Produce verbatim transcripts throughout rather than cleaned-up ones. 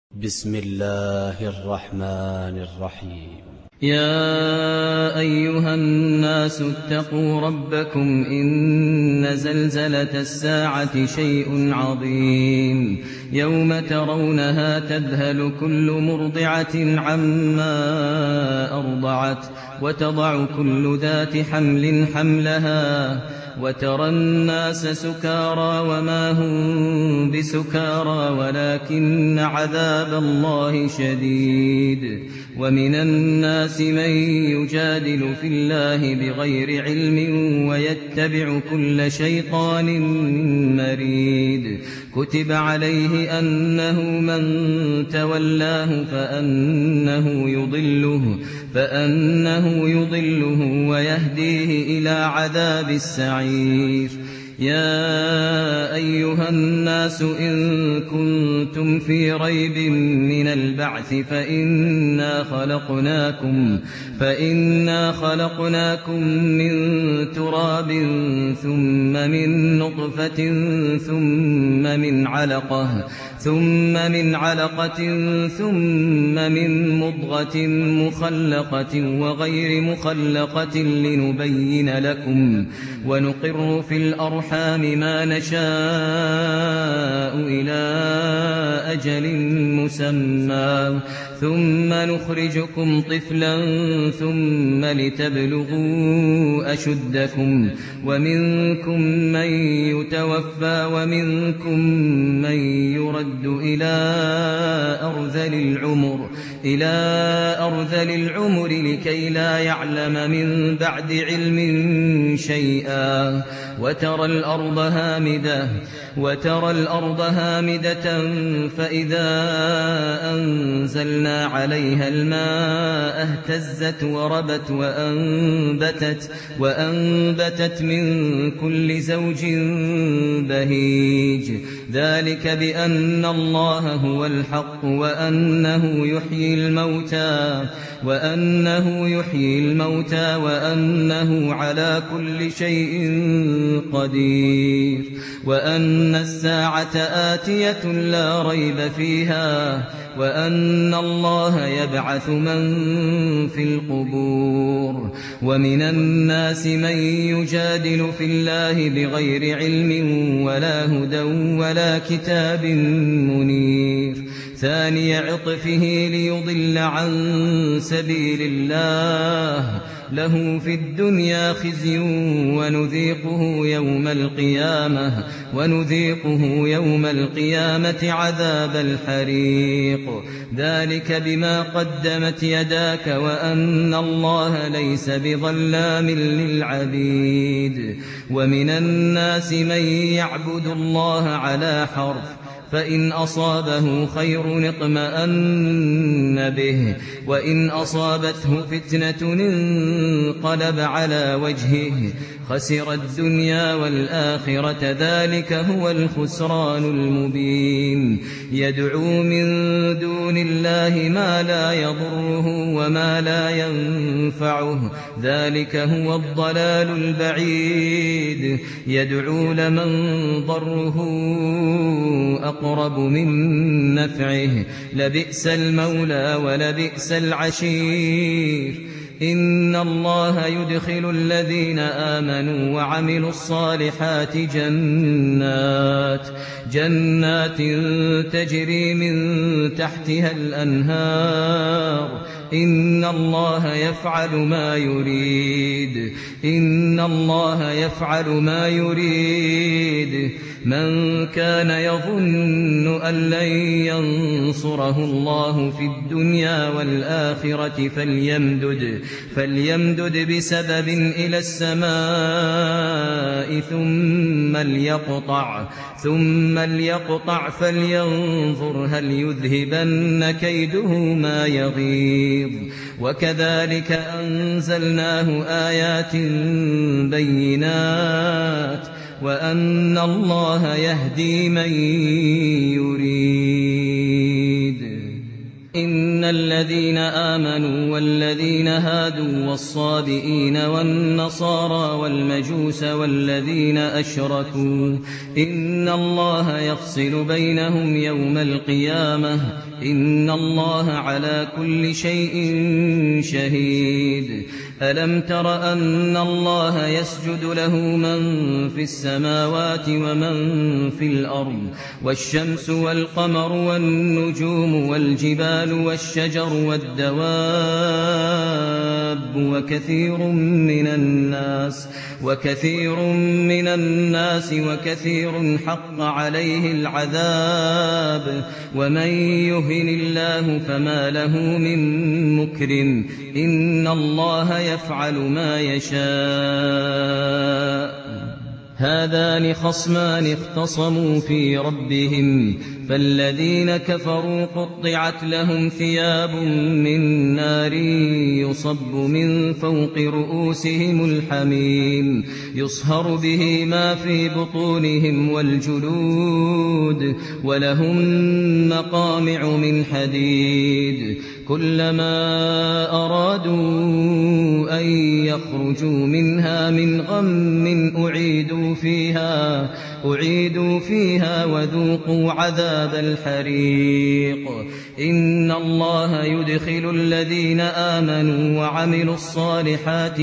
بسم الله الرحمن الرحيم. يا أيها الناس اتقوا ربكم إن زلزلة الساعة شيء عظيم يوم ترونها تذهل كل مرضعة عما أرضعت وتضع كل ذات حمل حملها وترى الناس سكارى وما هم بسكارى ولكن عذاب الله شديد. ومن الناس من يجادل في الله بغير علم ويتبع كل شيطان مريد. كتب عليه أنه من تولاه فأنه يضله فأنه يضله ويهديه إلى عذاب السعير. يا أيها الناس إن كنتم في ريب من البعث فإنا خلقناكم فإنا خلقناكم من تراب ثم من نطفة ثم من علقة ثم من علقة ثم من مضغة مخلقة وغير مخلقة لنبين لكم ونقر في الأرحام ما نشاء إلى أجل مسمى ثم نخرجكم طفلا ثم لتبلغوا أشدكم ومنكم من يتوفى ومنكم من يرد إلى أرذل العمر إلى أرذل العمر لكي لا يعلم من بعد علم شيئا. وترى الأرض هامدة وترى الأرض هامدة فإذا أنزلنا عليها الماء اهتزت وربت وأنبتت وأنبتت من كل زوج بهيج. ذلك بأن الله هو الحق وأنه يحيي الموتى وأنه يحيي الموتى وأنه على كل شيء قدير وأن الساعة آتية لا ريب فيها وأن الله يبعث من في القبور. ومن الناس من يجادل في الله بغير علم ولا هدى ولا كتاب منير. ثاني عطفه ليضل عن سبيل الله له في الدنيا خزي ونذيقه يوم القيامة ونذيقه يوم القيامة عذاب الحريق. ذلك بما قدمت يداك وأن الله ليس بظلام للعبيد. ومن الناس من يعبد الله على حرف فإن أصابه خير اطمأن به وإن أصابته فتنة انقلب على وجهه خسر الدنيا والآخرة ذلك هو الخسران المبين. يدعو من دون الله ما لا يضره وما لا ينفعه ذلك هو الضلال البعيد. يدعو لمن ضره أقرب من نفعه لبئس المولى ولبئس العشير. إن الله يدخل الذين آمنوا وعملوا الصالحات جنات جنات تجري من تحتها الأنهار. إن الله يفعل ما يريد إن الله يفعل ما يريد. من كان يظن أن لن ينصره الله في الدنيا والآخرة فليمدد فليمدد بسبب إلى السماء ثم ليقطع ثم ليقطع فلينظر هل يذهبن كيده ما يغيظ. وكذلك أنزلناه آيات بينات وأن الله يهدي من يريد. إن الذين آمنوا والذين هادوا والصابئين والنصارى والمجوس والذين أشركوا إن الله يفصل بينهم يوم القيامة إن الله على كل شيء شهيد. ألم تر أن الله يسجد له من في السماوات ومن في الأرض والشمس والقمر والنجوم والجبال والشجر والدواب وكثير من الناس وكثير من الناس وكثير حق عليه العذاب ومن يهن الله فما له من مكرم إن الله يفعل ما يشاء. هذان خصمان اختصموا في ربهم فالذين كفروا قطعت لهم ثياب من نار يصب من فوق رؤوسهم الحميم يصهر به ما في بطونهم والجلود ولهم مقامع من حديد كلما أرادوا أن يخرجوا منها من غم أعيدوا فيها أعيدوا فيها وذوقوا عذاب الحريق. إن الله يدخل الذين آمنوا وعملوا الصالحات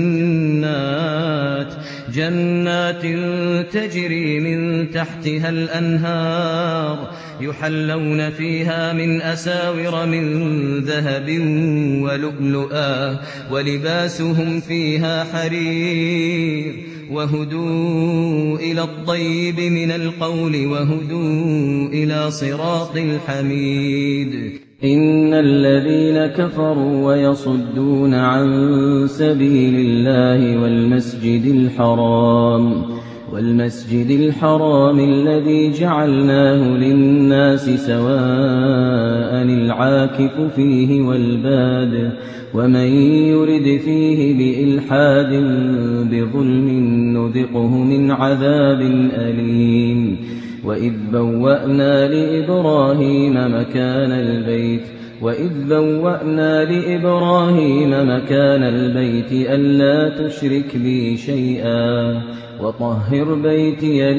جنات جنات تجري من تحتها الأنهار يحلون فيها من أساور من ذهب ولؤلؤا ولباسهم فيها حرير وهدوا إلى الطيب من القول وهدوا إلى صراط الحميد. إن الذين كفروا ويصدون عن سبيل الله والمسجد الحرام والمسجد الحرام الذي جعلناه للناس سواء العاكف فيه والباد ومن يرد فيه بإلحاد بظلم نذقه من عذاب أليم. وإذ بوأنا لإبراهيم مكان البيت وإذ بوأنا لإبراهيم مكان البيت ألا تشرك بي شيئا وطهر بيتي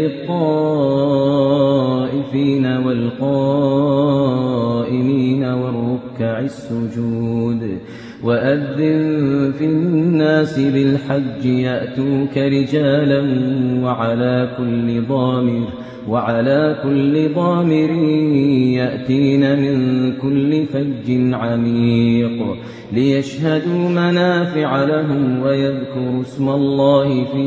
للطائفين والقائمين والركع السجود. وأذن في الناس بالحج يأتوك رجالا وعلى كل ضامر وعلى كل ضامر يأتين من كل فج عميق ليشهدوا منافع لهم ويذكروا اسم الله في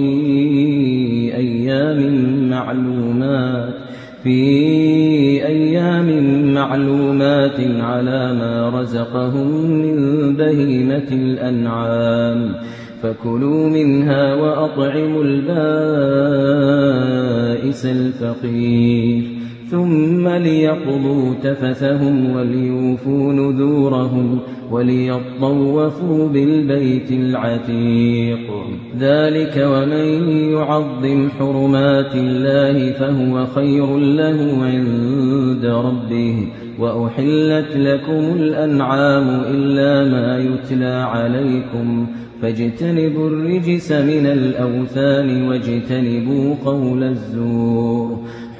أيام معلومات في أيام معلومات على ما رزقهم من بهيمة الأنعام فكلوا منها وأطعموا البائس الفقير ثم ليقضوا تفثهم وليوفوا نذورهم وليطوفوا بالبيت العتيق. ذلك ومن يعظم حرمات الله فهو خير له عند ربه. وأحلت لكم الأنعام إلا ما يتلى عليكم فاجتنبوا الرجس من الأوثان واجتنبوا قول الزور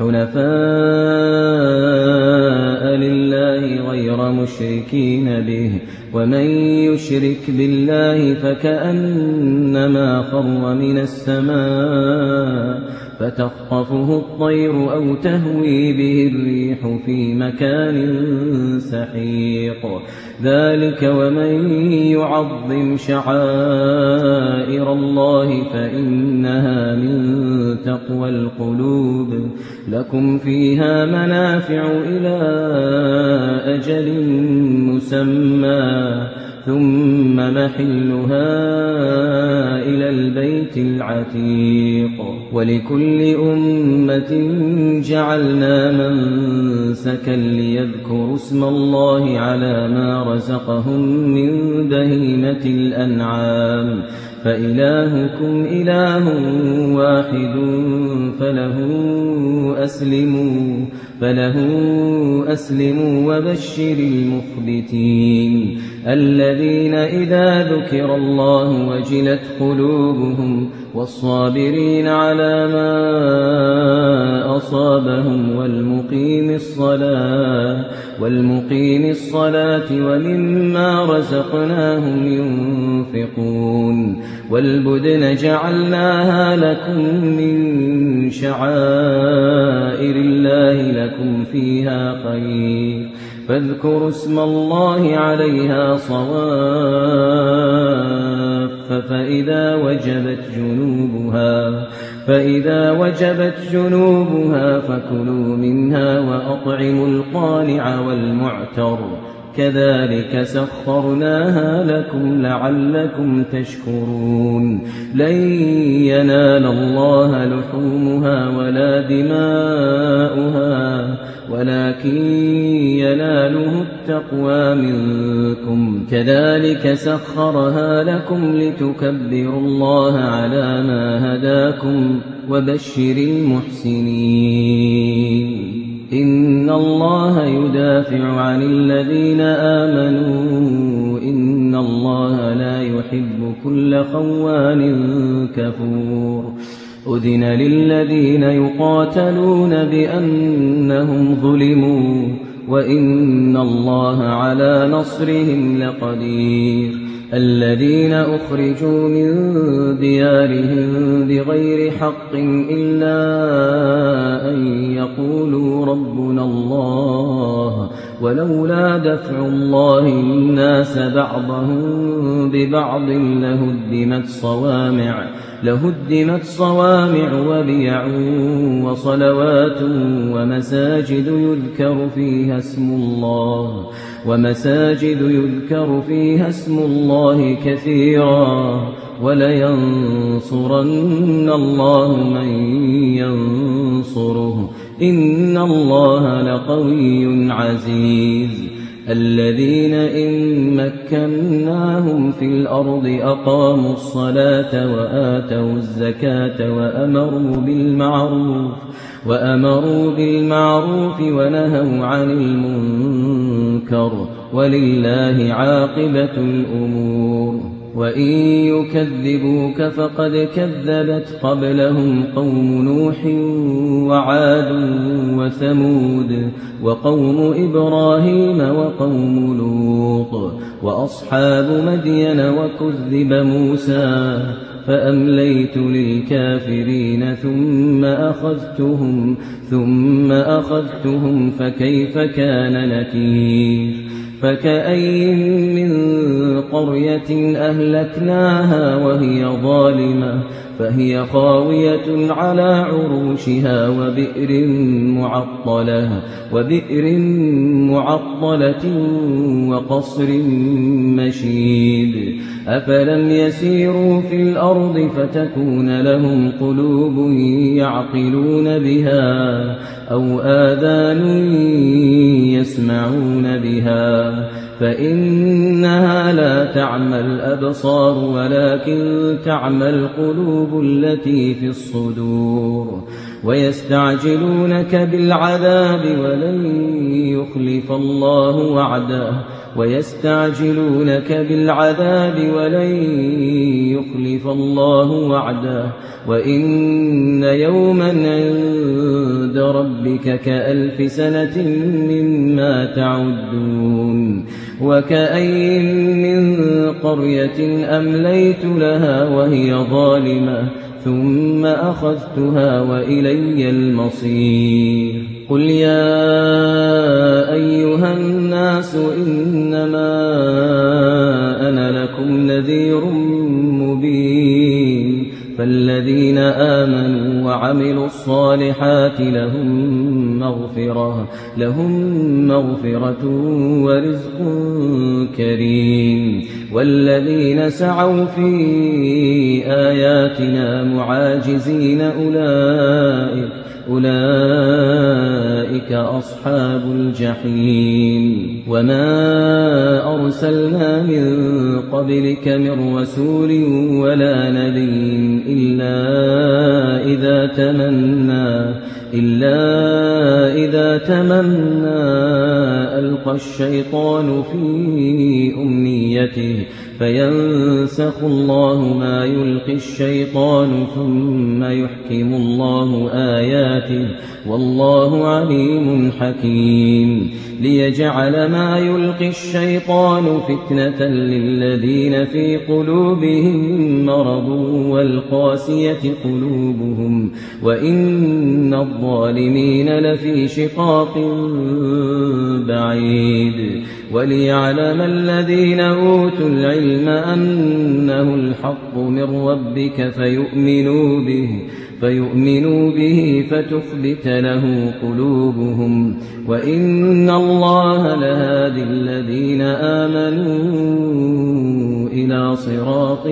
حنفاء لله غير مشركين به ومن يشرك بالله فكأنما خر من السماء فتخطفه الطير أو تهوي به الريح في مكان سحيق. ذلك ومن يعظم شعائر الله فإنها من تقوى القلوب. لكم فيها منافع إلى أجل مسمى ثم محلها إلى البيت العتيق. ولكل أمة جعلنا منسكا ليذكروا اسم الله على ما رزقهم من بهيمة الأنعام فإلهكم إله واحد فله أسلموا فله أسلموا وبشر المخبتين الذين إذا ذكر الله وجلت قلوبهم والصابرين على ما أصابهم والمقيم الصلاة والمقيم الصلاة ومما رزقناهم ينفقون والبدن جعلناها لكم من شعائر الله لكم فيها خير فاذكروا اسم الله عليها صواف فإذا وجبت جنوبها فإذا وجبت جنوبها فكلوا منها وأطعموا القانع والمعتر كذلك سخرناها لكم لعلكم تشكرون لن ينال الله لحومها ولا دماؤها ولكن يناله التقوى منكم كذلك سخرها لكم لتكبروا الله على ما هداكم وبشر المحسنين إن الله يدافع عن الذين آمنوا إن الله لا يحب كل خوان كفور أذن للذين يقاتلون بأنهم ظلموا وإن الله على نصرهم لقدير الذين أخرجوا من ديارهم بغير حق إلا أن يقولوا ربنا الله ولولا دفع الله الناس بعضهم ببعض لهدمت صوامع لهدمت صوامع وبيع وصلوات ومساجد يذكر فيها اسم الله ومساجد يذكر فيها اسم الله كثيرا ولينصرن الله من ينصره إن الله لقوي عزيز الذين إن مكناهم في الأرض أقاموا الصلاة وآتوا الزكاة وأمروا بالمعروف وأمروا بالمعروف ونهوا عن المنكر ولله عاقبة الأمور وإن يكذبوك فقد كذبت قبلهم قوم نوح وعاد وثمود وقوم إبراهيم وقوم لوط وأصحاب مدين وكذب موسى فأمليت للكافرين ثم أخذتهم ثم أخذتهم فكيف كان نكير فكأين من قرية أهلكناها وهي ظالمة فهي خاوية على عروشها وبئر معطلة وبئر معطلة وقصر مشيد أفلم يسيروا في الأرض فتكون لهم قلوب يعقلون بها أو آذان يسمعون بها فإنها لا تعمى الأبصار ولكن تعمى القلوب التي في الصدور ويستعجلونك بالعذاب ولن يخلف الله وعده ويستعجلونك بالعذاب ولن يخلف الله وعده وإن يوما عند ربك كألف سنة مما تعدون وكأين من قرية أمليت لها وهي ظالمة ثم أخذتها وإلي المصير قل يا أيها الناس إنما أنا لكم نذير مبين فالذين آمنوا وعملوا الصالحات لهم مغفرة لهم مغفرة ورزق كريم والذين سعوا في آياتنا معاجزين أولئك أولئك أصحاب الجحيم وما أرسلنا من قبلك من رسول ولا نبي إلا إذا تمنى إلا إذا تمنى ألقى الشيطان في أمنيته فينسخ الله ما يلقي الشيطان ثم يحكم الله آياته والله عليم حكيم ليجعل ما يلقي الشيطان فتنة للذين في قلوبهم مرض والقاسية قلوبهم وإن الظالمين لفي شقاق بعيد وليعلم الذين أوتوا العلم أنه الحق من ربك فيؤمنوا به فيؤمنوا به فتخبت له قلوبهم وإن الله لهادي الذين آمنوا إلى صراط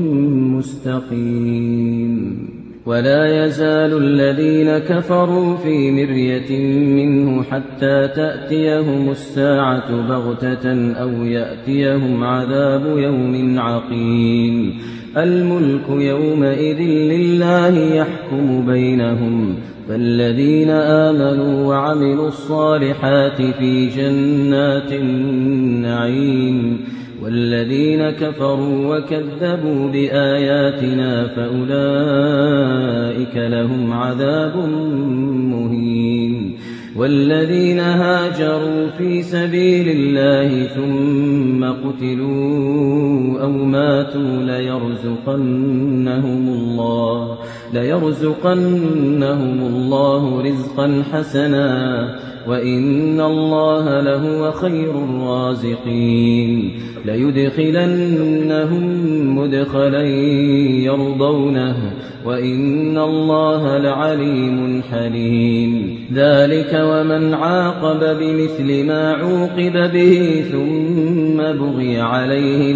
مستقيم ولا يزال الذين كفروا في مرية منه حتى تأتيهم الساعة بغتة أو يأتيهم عذاب يوم عقيم الملك يومئذ لله يحكم بينهم فالذين آمنوا وعملوا الصالحات في جنات النعيم والذين كفروا وكذبوا بآياتنا فأولئك لهم عذاب مهين والذين هاجروا في سبيل الله ثم قتلوا أو ماتوا ليرزقنهم الله ليرزقنهم الله رزقا حسنا وإن الله لهو خير الرازقين ليدخلنهم مدخلا يرضونه وإن الله لعليم حليم ذلك ومن عاقب بمثل ما عوقب به ثم بغي عليه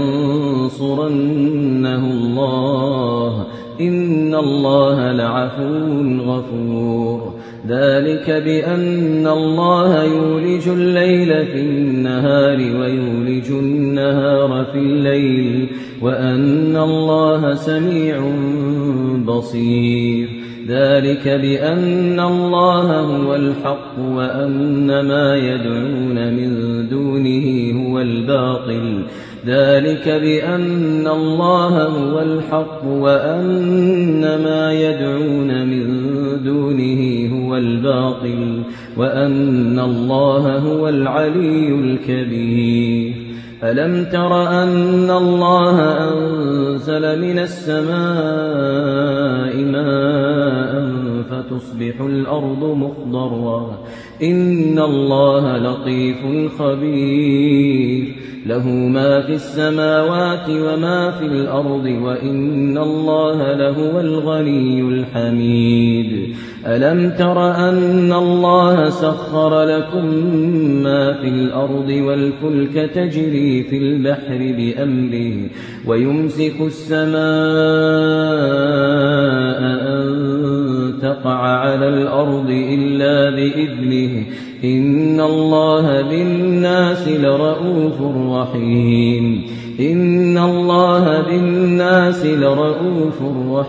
لينصرنه الله إن الله لعفو غفور ذلك بأن الله يولج الليل في النهار ويولج النهار في الليل وأن الله سميع بصير ذلك بأن الله هو الحق وأن ما يدعون من دونه هو الباطل ذلك بأن الله هو الحق وأن ما يدعون من دونه هو الباطل وأن الله هو العلي الكبير ألم تر أن الله أنزل من السماء ماء فتصبح الأرض مخضرا إن الله لطيف خبير له ما في السماوات وما في الأرض وإن الله لهو الغني الحميد ألم تر أن الله سخر لكم ما في الأرض والفلك تجري في البحر بأمره ويمسك السماء أن تقع على الأرض إلا بإذنه إن الله بالناس لرؤوف رحيم إن الله بالناس لرؤوف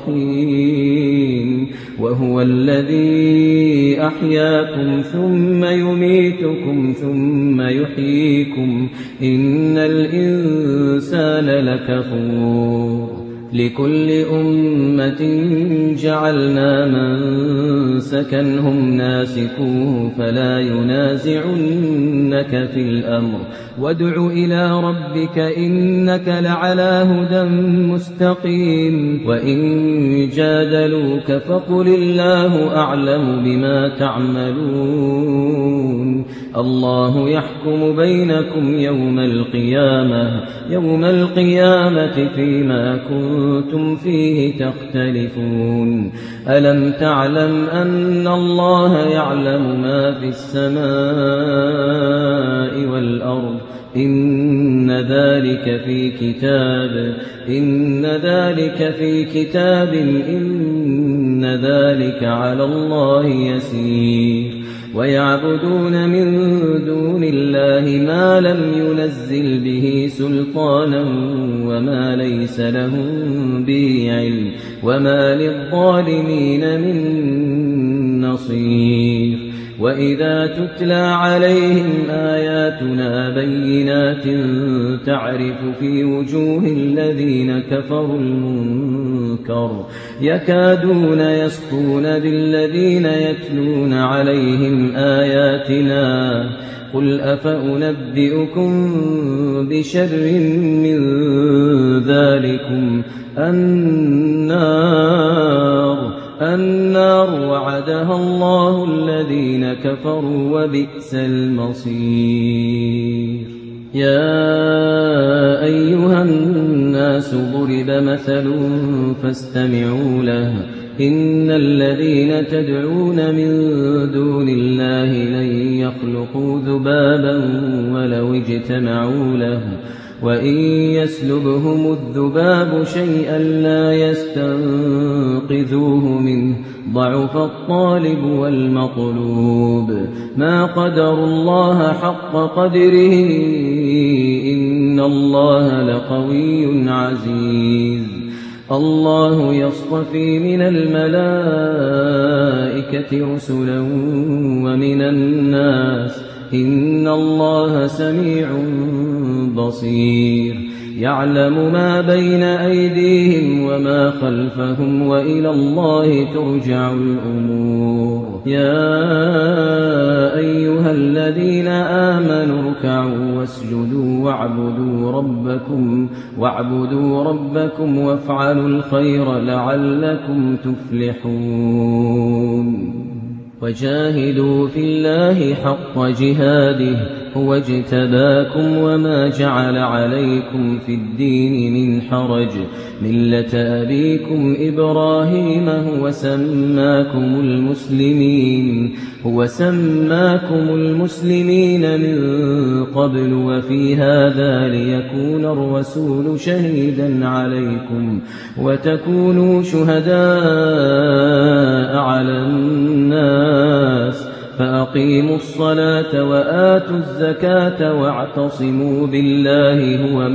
رحيم وهو الذي أحياكم ثم يميتكم ثم يحييكم إن الإنسان لكفور لكل أمة جعلنا منسكا هم ناسكوه فلا ينازعنك في الأمر وادع إلى ربك إنك لعلى هدى مستقيم وإن جادلوك فقل الله أعلم بما تعملون الله يحكم بينكم يوم القيامة يوم القيامة فيما كنتم فيه تختلفون ألم تعلم أن الله يعلم ما في السماء والأرض إن ذلك في كتاب إن ذلك في كتاب إن ذلك على الله يسير ويعبدون من دون الله ما لم ينزل به سلطانا وما ليس لهم به علم وما للظالمين من نصير وإذا تتلى عليهم آياتنا بينات تعرف في وجوه الذين كفروا المنكر يكادون يسطون بالذين يتلون عليهم آياتنا قل أفأنبئكم بشر من ذلكم النار النار وعدها الله الذين كفروا وبئس المصير يا أيها الناس ضرب مثل فاستمعوا له إن الذين تدعون من دون الله لن يخلقوا ذبابا ولو اجتمعوا له وإن يسلبهم الذباب شيئا لا يستنقذوه منه ضعف الطالب والمطلوب ما قدروا الله حق قدره إن الله لقوي عزيز الله يصطفي من الملائكة رسلا ومن الناس إن الله سميع بصير يعلم ما بين أيديهم وما خلفهم وإلى الله ترجع الأمور يا أيها الذين آمنوا اركعوا واسجدوا واعبدوا ربكم واعبدوا ربكم وافعلوا الخير لعلكم تفلحون وجاهدوا في الله حق جهاده هو اجتباكم وما جعل عليكم في الدين من حرج ملة أبيكم إبراهيم هو سماكم المسلمين هو سماكم المسلمين من قبل وفي هذا ليكون الرسول شهيدا عليكم وتكونوا شهداء على الناس فأقيموا الصلاة وآتوا الزكاة واعتصموا بالله هو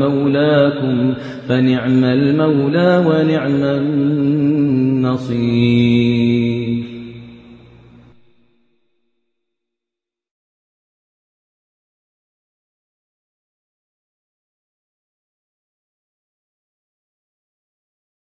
مولاكم فنعم المولى ونعم النصير